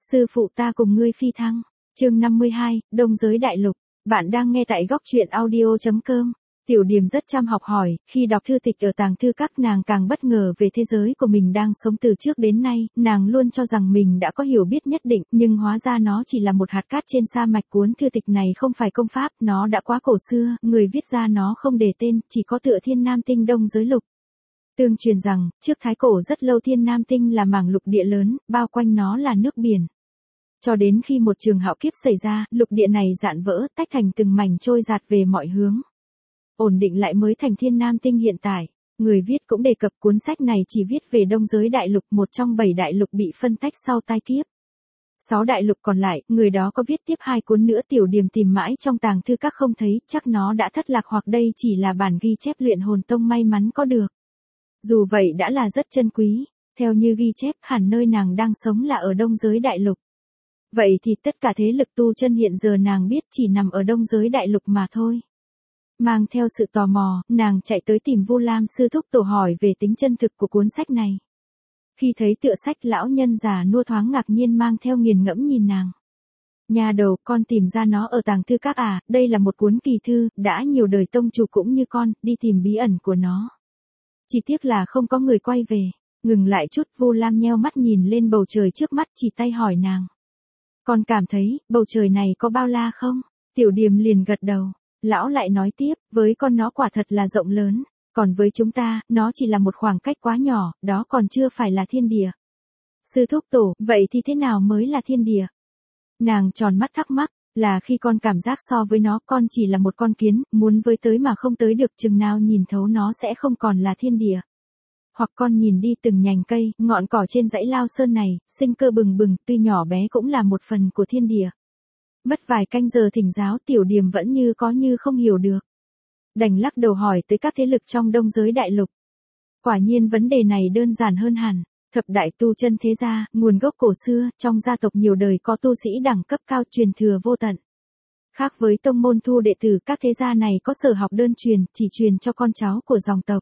Sư phụ ta cùng ngươi phi thăng. Chương 52, Đông giới đại lục. Bạn đang nghe tại góc truyện audio.com. Tiểu Điềm rất chăm học hỏi, khi đọc thư tịch ở tàng thư các nàng càng bất ngờ về thế giới của mình đang sống từ trước đến nay, nàng luôn cho rằng mình đã có hiểu biết nhất định, nhưng hóa ra nó chỉ là một hạt cát trên sa mạch. Cuốn thư tịch này không phải công pháp, nó đã quá cổ xưa, người viết ra nó không để tên, chỉ có tựa Thiên Nam Tinh Đông giới lục. Tương truyền rằng, trước thái cổ rất lâu Thiên Nam Tinh là mảng lục địa lớn, bao quanh nó là nước biển. Cho đến khi một trường hạo kiếp xảy ra, lục địa này rạn vỡ, tách thành từng mảnh trôi dạt về mọi hướng. Ổn định lại mới thành Thiên Nam Tinh hiện tại. Người viết cũng đề cập cuốn sách này chỉ viết về Đông giới đại lục, một trong 7 đại lục bị phân tách sau tai kiếp. 6 đại lục còn lại, người đó có viết tiếp 2 cuốn nữa. Tiểu Điềm tìm mãi trong tàng thư các không thấy, chắc nó đã thất lạc hoặc đây chỉ là bản ghi chép luyện hồn tông may mắn có được. Dù vậy đã là rất chân quý, theo như ghi chép hẳn nơi nàng đang sống là ở Đông giới đại lục. Vậy thì tất cả thế lực tu chân hiện giờ nàng biết chỉ nằm ở Đông giới đại lục mà thôi. Mang theo sự tò mò, nàng chạy tới tìm Vu Lam sư thúc tổ hỏi về tính chân thực của cuốn sách này. Khi thấy tựa sách, lão nhân già nua thoáng ngạc nhiên mang theo nghiền ngẫm nhìn nàng. Nhà đầu, con tìm ra nó ở tàng thư các à, đây là một cuốn kỳ thư, đã nhiều đời tông chủ cũng như con, đi tìm bí ẩn của nó. Chỉ tiếc là không có người quay về. Ngừng lại chút, Vu Lam nheo mắt nhìn lên bầu trời trước mắt, chỉ tay hỏi nàng. Con cảm thấy, bầu trời này có bao la không? Tiểu Điềm liền gật đầu. Lão lại nói tiếp, với con nó quả thật là rộng lớn, còn với chúng ta, nó chỉ là một khoảng cách quá nhỏ, đó còn chưa phải là thiên địa. Sư thúc tổ, vậy thì thế nào mới là thiên địa? Nàng tròn mắt thắc mắc, là khi con cảm giác so với nó, con chỉ là một con kiến, muốn với tới mà không tới được, chừng nào nhìn thấu nó sẽ không còn là thiên địa. Hoặc con nhìn đi từng nhành cây, ngọn cỏ trên dãy Lao Sơn này, sinh cơ bừng bừng, tuy nhỏ bé cũng là một phần của thiên địa. Mất vài canh giờ thỉnh giáo, Tiểu Điềm vẫn như có như không hiểu được. Đành lắc đầu hỏi tới các thế lực trong Đông giới đại lục. Quả nhiên vấn đề này đơn giản hơn hẳn. Thập đại tu chân thế gia, nguồn gốc cổ xưa, trong gia tộc nhiều đời có tu sĩ đẳng cấp cao truyền thừa vô tận. Khác với tông môn thu đệ tử, các thế gia này có sở học đơn truyền, chỉ truyền cho con cháu của dòng tộc.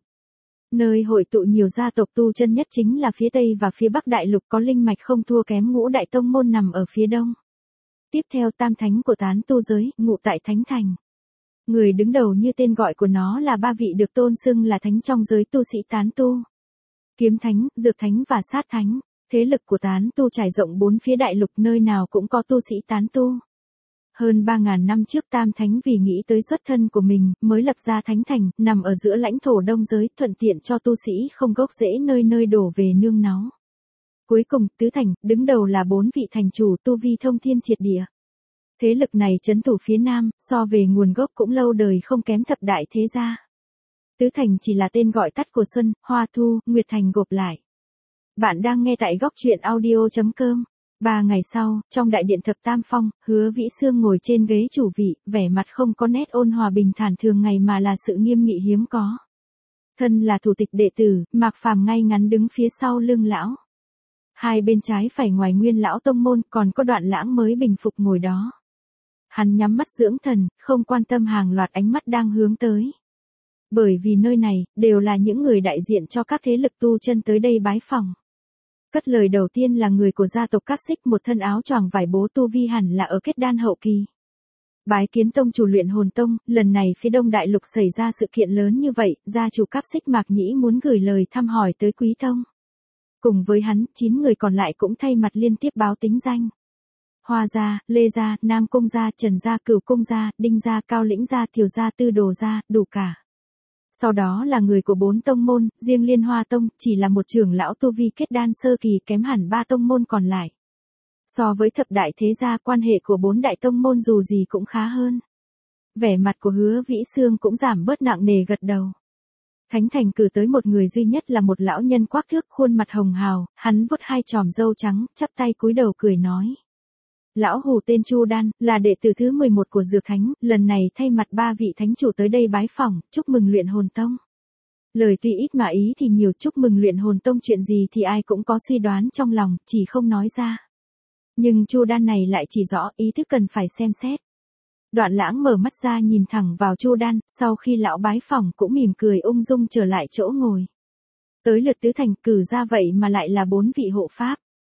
Nơi hội tụ nhiều gia tộc tu chân nhất chính là phía Tây và phía Bắc đại lục, có linh mạch không thua kém ngũ đại tông môn nằm ở phía Đông. Tiếp theo tam thánh của tán tu giới, ngụ tại Thánh Thành. Người đứng đầu như tên gọi của nó là ba vị được tôn xưng là thánh trong giới tu sĩ tán tu. Kiếm thánh, dược thánh và sát thánh. Thế lực của tán tu trải rộng 4 phía đại lục, nơi nào cũng có tu sĩ tán tu. Hơn 3.000 năm trước tam thánh vì nghĩ tới xuất thân của mình, mới lập ra Thánh Thành, nằm ở giữa lãnh thổ Đông giới, thuận tiện cho tu sĩ không gốc rễ nơi nơi đổ về nương náu. Cuối cùng, tứ thành, đứng đầu là 4 vị thành chủ tu vi thông thiên triệt địa. Thế lực này trấn thủ phía Nam, so về nguồn gốc cũng lâu đời không kém thập đại thế gia. Tứ thành chỉ là tên gọi tắt của Xuân, Hoa Thu, Nguyệt Thành gộp lại. Bạn đang nghe tại góc truyện audio.com. 3 ngày sau, trong đại điện thập tam phong, Hứa Vĩ Xương ngồi trên ghế chủ vị, vẻ mặt không có nét ôn hòa bình thản thường ngày mà là sự nghiêm nghị hiếm có. Thân là thủ tịch đệ tử, Mạc Phàm ngay ngắn đứng phía sau lưng lão. Hai bên trái phải ngoài nguyên lão tông môn, còn có Đoạn Lãng mới bình phục ngồi đó. Hắn nhắm mắt dưỡng thần, không quan tâm hàng loạt ánh mắt đang hướng tới. Bởi vì nơi này, đều là những người đại diện cho các thế lực tu chân tới đây bái phỏng. Cất lời đầu tiên là người của gia tộc Cáp Xích, một thân áo choàng vải bố, tu vi hẳn là ở kết đan hậu kỳ. Bái kiến tông chủ luyện hồn tông, lần này phía Đông đại lục xảy ra sự kiện lớn như vậy, gia chủ Cáp Xích Mạc Nhĩ muốn gửi lời thăm hỏi tới quý tông. Cùng với hắn, 9 người còn lại cũng thay mặt liên tiếp báo tính danh. Hoa gia, Lê gia, Nam Cung gia, Trần gia, Cửu Cung gia, Đinh gia, Cao Lĩnh gia, Thiều gia, Tư Đồ gia, đủ cả. Sau đó là người của 4 tông môn, riêng Liên Hoa Tông, chỉ là một trưởng lão tu vi kết đan sơ kỳ, kém hẳn 3 tông môn còn lại. So với thập đại thế gia, quan hệ của 4 đại tông môn dù gì cũng khá hơn. Vẻ mặt của Hứa Vĩ Xương cũng giảm bớt nặng nề, gật đầu. Thánh Thành cử tới một người duy nhất là một lão nhân quắc thước, khuôn mặt hồng hào, hắn vuốt 2 chòm râu trắng, chắp tay cúi đầu cười nói. Lão Hù tên Chu Đan, là đệ tử thứ 11 của Dược Thánh, lần này thay mặt 3 vị thánh chủ tới đây bái phỏng, chúc mừng luyện hồn tông. Lời tuy ít mà ý thì nhiều, chúc mừng luyện hồn tông chuyện gì thì ai cũng có suy đoán trong lòng, chỉ không nói ra. Nhưng Chu Đan này lại chỉ rõ ý thức cần phải xem xét. Đoạn Lãng mở mắt ra nhìn thẳng vào Chu Đan, sau khi lão bái phỏng cũng mỉm cười ung dung trở lại chỗ ngồi. Tới lượt tứ thành, cử ra vậy mà lại là 4 vị hộ pháp.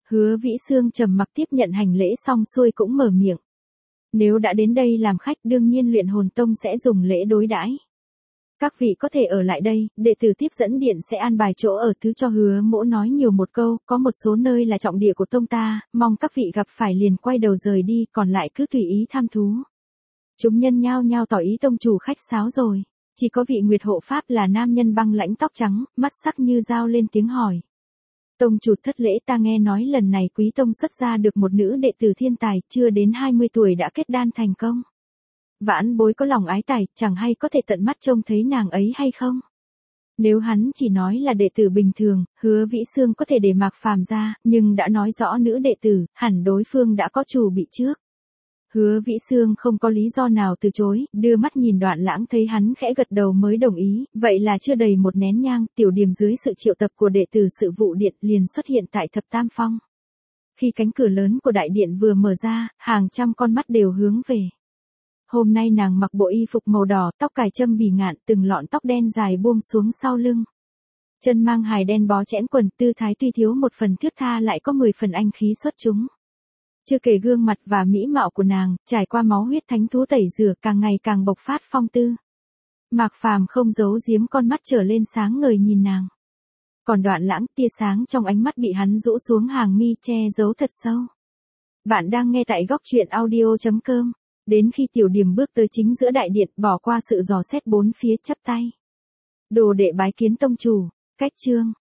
Hứa Vĩ Xương trầm mặc tiếp nhận hành lễ xong xuôi cũng mở miệng. Nếu đã đến đây làm khách đương nhiên luyện hồn tông sẽ dùng lễ đối đãi. Các vị có thể ở lại đây, đệ tử tiếp dẫn điện sẽ an bài chỗ ở thứ cho Hứa Mỗ nói nhiều một câu, có một số nơi là trọng địa của tông ta, mong các vị gặp phải liền quay đầu rời đi, còn lại cứ tùy ý tham thú. Chúng nhân nhao nhao tỏ ý tông chủ khách sáo rồi, chỉ có vị Nguyệt hộ pháp là nam nhân băng lãnh tóc trắng, mắt sắc như dao lên tiếng hỏi. Tông chủ thất lễ, ta nghe nói lần này Quý tông xuất ra được một nữ đệ tử thiên tài, chưa đến 20 tuổi đã kết đan thành công. Vãn bối có lòng ái tài, chẳng hay có thể tận mắt trông thấy nàng ấy hay không? Nếu hắn chỉ nói là đệ tử bình thường, Hứa Vĩ Xương có thể để Mạc Phàm ra, nhưng đã nói rõ nữ đệ tử, hẳn đối phương đã có chủ bị trước. Hứa Vĩ Xương không có lý do nào từ chối, đưa mắt nhìn Đoạn Lãng thấy hắn khẽ gật đầu mới đồng ý, vậy là chưa đầy một nén nhang, Tiểu Điềm dưới sự triệu tập của đệ tử sự vụ điện liền xuất hiện tại Thập Tam Phong. Khi cánh cửa lớn của đại điện vừa mở ra, hàng trăm con mắt đều hướng về. Hôm nay nàng mặc bộ y phục màu đỏ, tóc cài châm bỉ ngạn, từng lọn tóc đen dài buông xuống sau lưng. Chân mang hài đen bó chẽn quần, tư thái tuy thiếu một phần thướt tha lại có 10 phần anh khí xuất chúng. Chưa kể gương mặt và mỹ mạo của nàng, trải qua máu huyết thánh thú tẩy rửa càng ngày càng bộc phát phong tư. Mạc Phàm không giấu giếm con mắt trở lên sáng ngời nhìn nàng. Còn Đoạn Lãng, tia sáng trong ánh mắt bị hắn rũ xuống hàng mi che giấu thật sâu. Bạn đang nghe tại góc truyện audio.com. Đến khi Tiểu Điềm bước tới chính giữa đại điện, bỏ qua sự dò xét bốn phía chắp tay. Đồ đệ bái kiến tông chủ, cách chương.